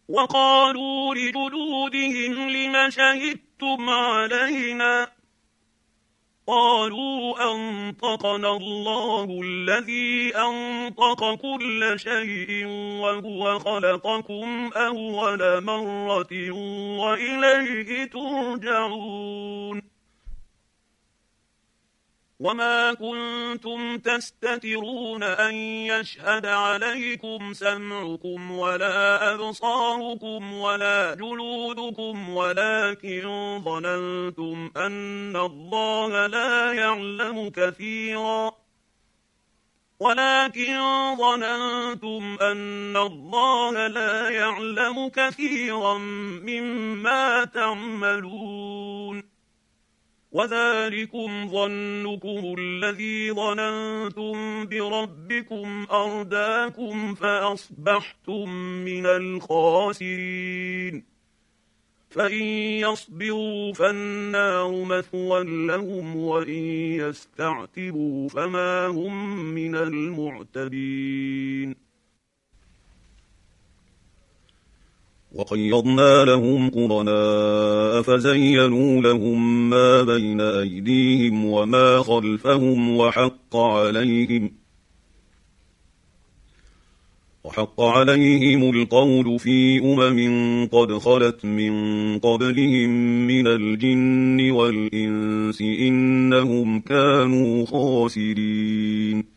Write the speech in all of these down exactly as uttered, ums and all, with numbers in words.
وقالوا لجلودهم لم شهدتم علينا قالوا أنطقنا الله الذي أنطق كل شيء وهو خلقكم أول مرة وإليه ترجعون وما كنتم تستترون أن يشهد عليكم سمعكم ولا أبصاركم ولا جلودكم ولكن ظننتم أن الله لا يعلم كثيرا ولكن ظننتم أن الله لا يعلم كثيرا مما تعملون وذلكم ظنكم الذي ظننتم بربكم أرداكم فأصبحتم من الخاسرين فإن يصبروا فالنار مثوى لهم وإن يستعتبوا فما هم من المعتبين وقيضنا لهم قرناء فزينوا لهم ما بين أيديهم وما خلفهم وحق عليهم وحق عليهم القول في أمم قد خلت من قبلهم من الجن والإنس إنهم كانوا خاسرين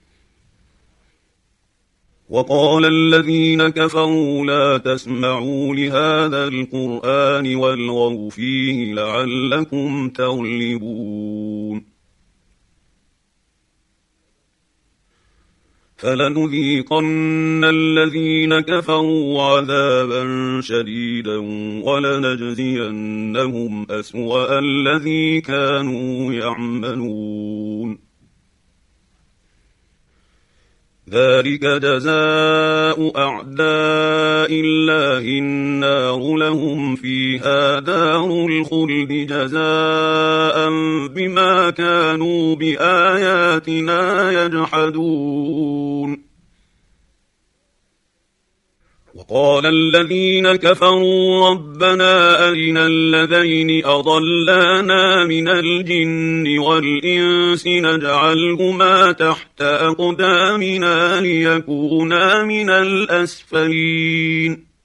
وقال الذين كفروا لا تسمعوا لهذا القرآن والغوا فيه لعلكم تغلبون فلنذيقن الذين كفروا عذابا شديدا ولنجزينهم أسوأ الذي كانوا يعملون ذلك جزاء أعداء الله النار لهم فيها دار الخلد جزاء بما كانوا بآياتنا يجحدون وقال الذين كفروا ربنا أرنا الذين أضلانا من الجن والإنس نجعلهما تحت أقدامنا ليكونا من الأسفلين